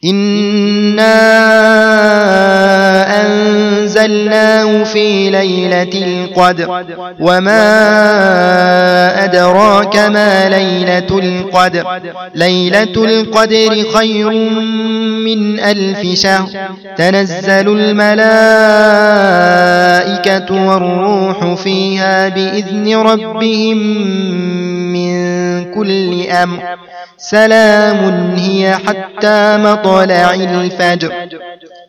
إنا أنزلناه في ليلة القدر وما أدراك ما ليلة القدر ليلة القدر خير من 1000 شهر تنزل الملائكة والروح فيها بإذن ربهم من كل أمر سلام هي حتى مطلع الفجر.